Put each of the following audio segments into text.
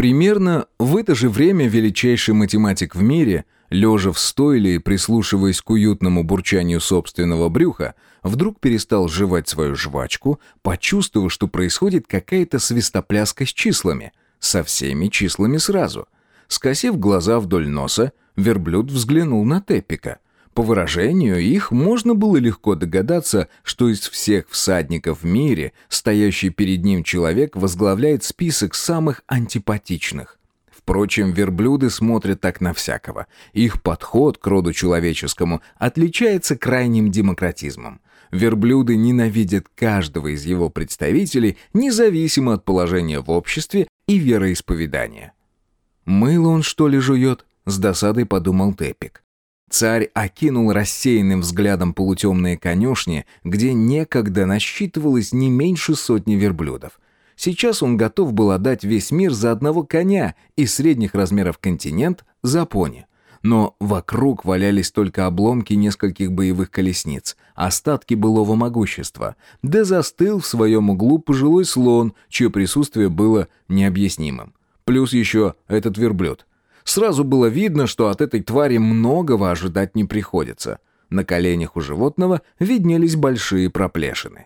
Примерно в это же время величайший математик в мире, лежа в стойле и прислушиваясь к уютному бурчанию собственного брюха, вдруг перестал жевать свою жвачку, почувствовав, что происходит какая-то свистопляска с числами, со всеми числами сразу. Скосив глаза вдоль носа, верблюд взглянул на Теппика. По выражению их можно было легко догадаться, что из всех всадников в мире стоящий перед ним человек возглавляет список самых антипатичных. Впрочем, верблюды смотрят так на всякого. Их подход к роду человеческому отличается крайним демократизмом. Верблюды ненавидят каждого из его представителей, независимо от положения в обществе и вероисповедания. «Мыло он, что ли, жует?» — с досадой подумал Теппик. Царь окинул рассеянным взглядом полутемные конюшни, где некогда насчитывалось не меньше сотни верблюдов. Сейчас он готов был отдать весь мир за одного коня и средних размеров континент за пони. Но вокруг валялись только обломки нескольких боевых колесниц, остатки былого могущества. Да застыл в своем углу пожилой слон, чье присутствие было необъяснимым. Плюс еще этот верблюд. Сразу было видно, что от этой твари многого ожидать не приходится. На коленях у животного виднелись большие проплешины.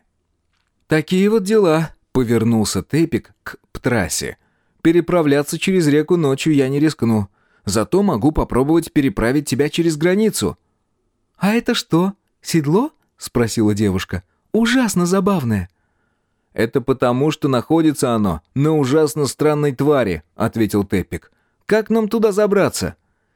«Такие вот дела», — повернулся Теппик к Птрасе. «Переправляться через реку ночью я не рискну. Зато могу попробовать переправить тебя через границу». «А это что, седло?» — спросила девушка. «Ужасно забавное». «Это потому, что находится оно на ужасно странной твари», — ответил Теппик. «Как нам туда забраться?»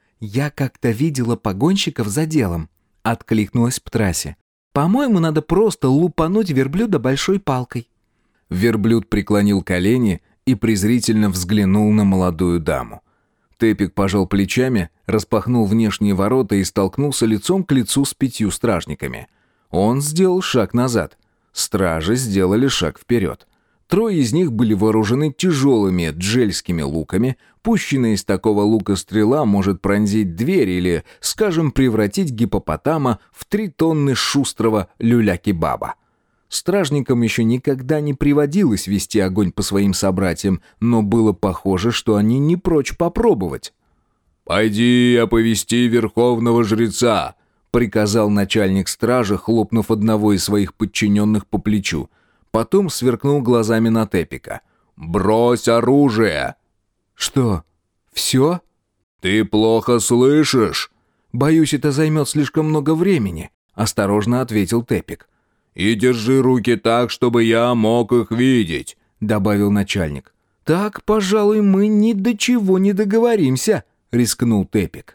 «Я как-то видела погонщиков за делом», — откликнулась Птрасе. «По-моему, надо просто лупануть верблюда большой палкой». Верблюд преклонил колени и презрительно взглянул на молодую даму. Теппик пожал плечами, распахнул внешние ворота и столкнулся лицом к лицу с 5 стражниками. Он сделал шаг назад. Стражи сделали шаг вперед. 3 из них были вооружены тяжелыми джельскими луками. Пущенная из такого лука стрела может пронзить дверь или, скажем, превратить гиппопотама в 3 тонны шустрого люля-кебаба. Стражникам еще никогда не приводилось вести огонь по своим собратьям, но было похоже, что они не прочь попробовать. «Пойди оповести верховного жреца», — приказал начальник стражи, хлопнув одного из своих подчиненных по плечу. Потом сверкнул глазами на Теппика. «Брось оружие!» «Что, все?» «Ты плохо слышишь?» «Боюсь, это займет слишком много времени», — осторожно ответил Теппик. «И держи руки так, чтобы я мог их видеть», — добавил начальник. «Так, пожалуй, мы ни до чего не договоримся», — рискнул Теппик.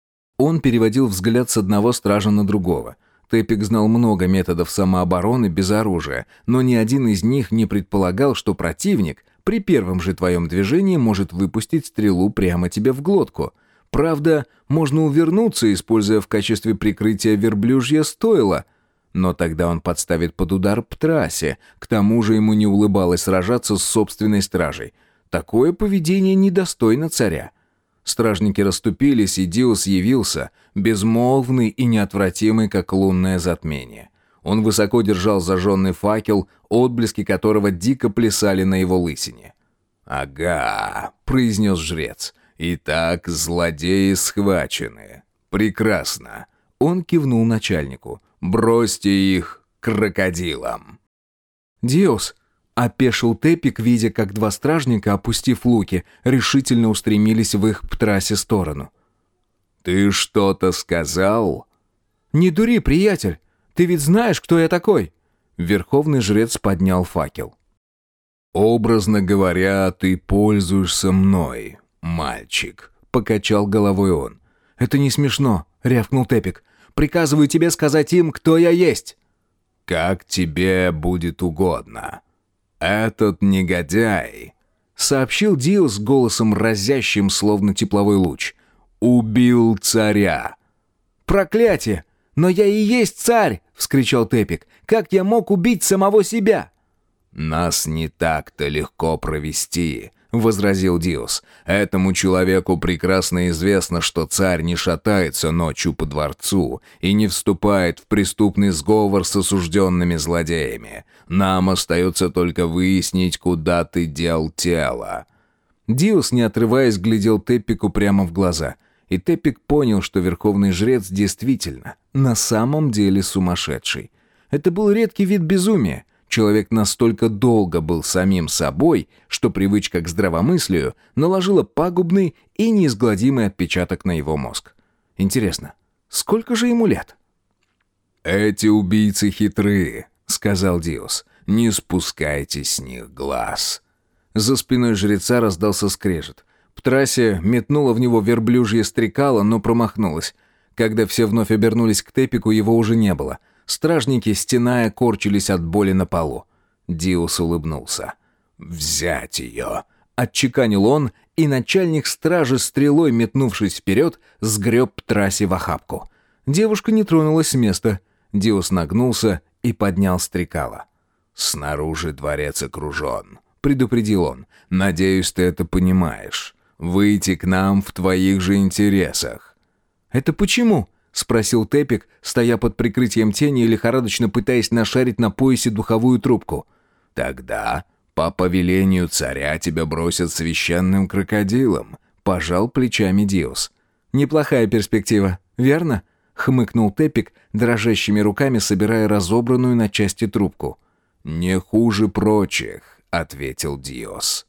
Он переводил взгляд с одного стража на другого. Теппик знал много методов самообороны без оружия, но ни один из них не предполагал, что противник при первом же твоем движении может выпустить стрелу прямо тебе в глотку. Правда, можно увернуться, используя в качестве прикрытия верблюжье стойло, но тогда он подставит под удар Птрасе, к тому же ему не улыбалось сражаться с собственной стражей. Такое поведение недостойно царя. Стражники расступились, и Диос явился, безмолвный и неотвратимый, как лунное затмение. Он высоко держал зажженный факел, отблески которого дико плясали на его лысине. «Ага», — произнес жрец, — «итак, злодеи схвачены. Прекрасно». Он кивнул начальнику. «Бросьте их крокодилам». «Диос», — опешил Теппик, видя, как 2 стражника, опустив луки, решительно устремились в их Птрасе сторону. «Ты что-то сказал?» «Не дури, приятель! Ты ведь знаешь, кто я такой?» Верховный жрец поднял факел. «Образно говоря, ты пользуешься мной, мальчик», — покачал головой он. «Это не смешно», — рявкнул Теппик. «Приказываю тебе сказать им, кто я есть». «Как тебе будет угодно. Этот негодяй», — сообщил Диос голосом разящим, словно тепловой луч, — «убил царя». «Проклятие! Но я и есть царь!» — вскричал Теппик. «Как я мог убить самого себя?» «Нас не так-то легко провести», — возразил Диос. «Этому человеку прекрасно известно, что царь не шатается ночью по дворцу и не вступает в преступный сговор с осужденными злодеями. Нам остается только выяснить, куда ты дел тело». Диос, не отрываясь, глядел Теппику прямо в глаза. И Теппик понял, что верховный жрец действительно, на самом деле сумасшедший. Это был редкий вид безумия. Человек настолько долго был самим собой, что привычка к здравомыслию наложила пагубный и неизгладимый отпечаток на его мозг. Интересно, сколько же ему лет? «Эти убийцы хитрые», — сказал Диос. «Не спускайте с них глаз». За спиной жреца раздался скрежет. Птрасия метнула в него верблюжье стрекало, но промахнулась. Когда все вновь обернулись к Теппику, его уже не было. Стражники, стеная, корчились от боли на полу. Диос улыбнулся. «Взять ее!» — отчеканил он, и начальник стражи, стрелой метнувшись вперед, сгреб Птрасси в охапку. Девушка не тронулась с места. Диос нагнулся и поднял стрекало. «Снаружи дворец окружен», — предупредил он. «Надеюсь, ты это понимаешь. Выйти к нам в твоих же интересах». «Это почему?» — спросил Теппик, стоя под прикрытием тени и лихорадочно пытаясь нашарить на поясе духовую трубку. «Тогда, по повелению царя, тебя бросят священным крокодилом», — пожал плечами Диос. «Неплохая перспектива, верно?» — хмыкнул Теппик, дрожащими руками собирая разобранную на части трубку. «Не хуже прочих», — ответил Диос.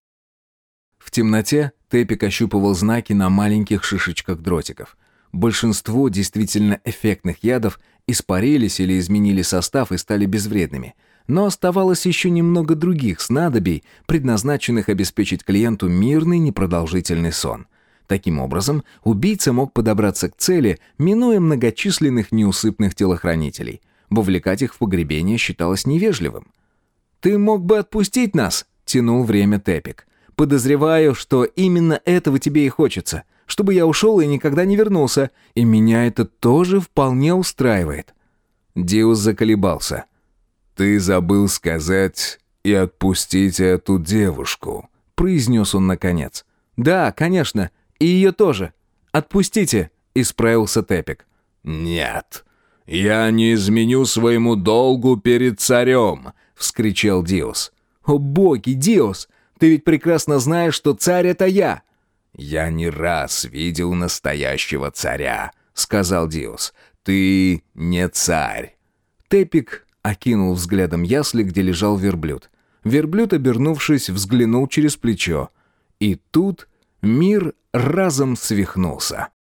В темноте Теппик ощупывал знаки на маленьких шишечках дротиков. Большинство действительно эффектных ядов испарились или изменили состав и стали безвредными. Но оставалось еще немного других снадобий, предназначенных обеспечить клиенту мирный непродолжительный сон. Таким образом, убийца мог подобраться к цели, минуя многочисленных неусыпных телохранителей. Вовлекать их в погребение считалось невежливым. «Ты мог бы отпустить нас?» — тянул время Теппик. «Подозреваю, что именно этого тебе и хочется. Чтобы я ушел и никогда не вернулся. И меня это тоже вполне устраивает». Диос заколебался. «Ты забыл сказать и отпустить эту девушку», — произнес он наконец. «Да, конечно, и ее тоже. Отпустите», — исправился Теппик. «Нет, я не изменю своему долгу перед царем», — вскричал Диос. «О боги, Диос, ты ведь прекрасно знаешь, что царь — это я». «Я не раз видел настоящего царя», — сказал Диос. «Ты не царь». Теппик окинул взглядом ясли, где лежал верблюд. Верблюд, обернувшись, взглянул через плечо. И тут мир разом свихнулся.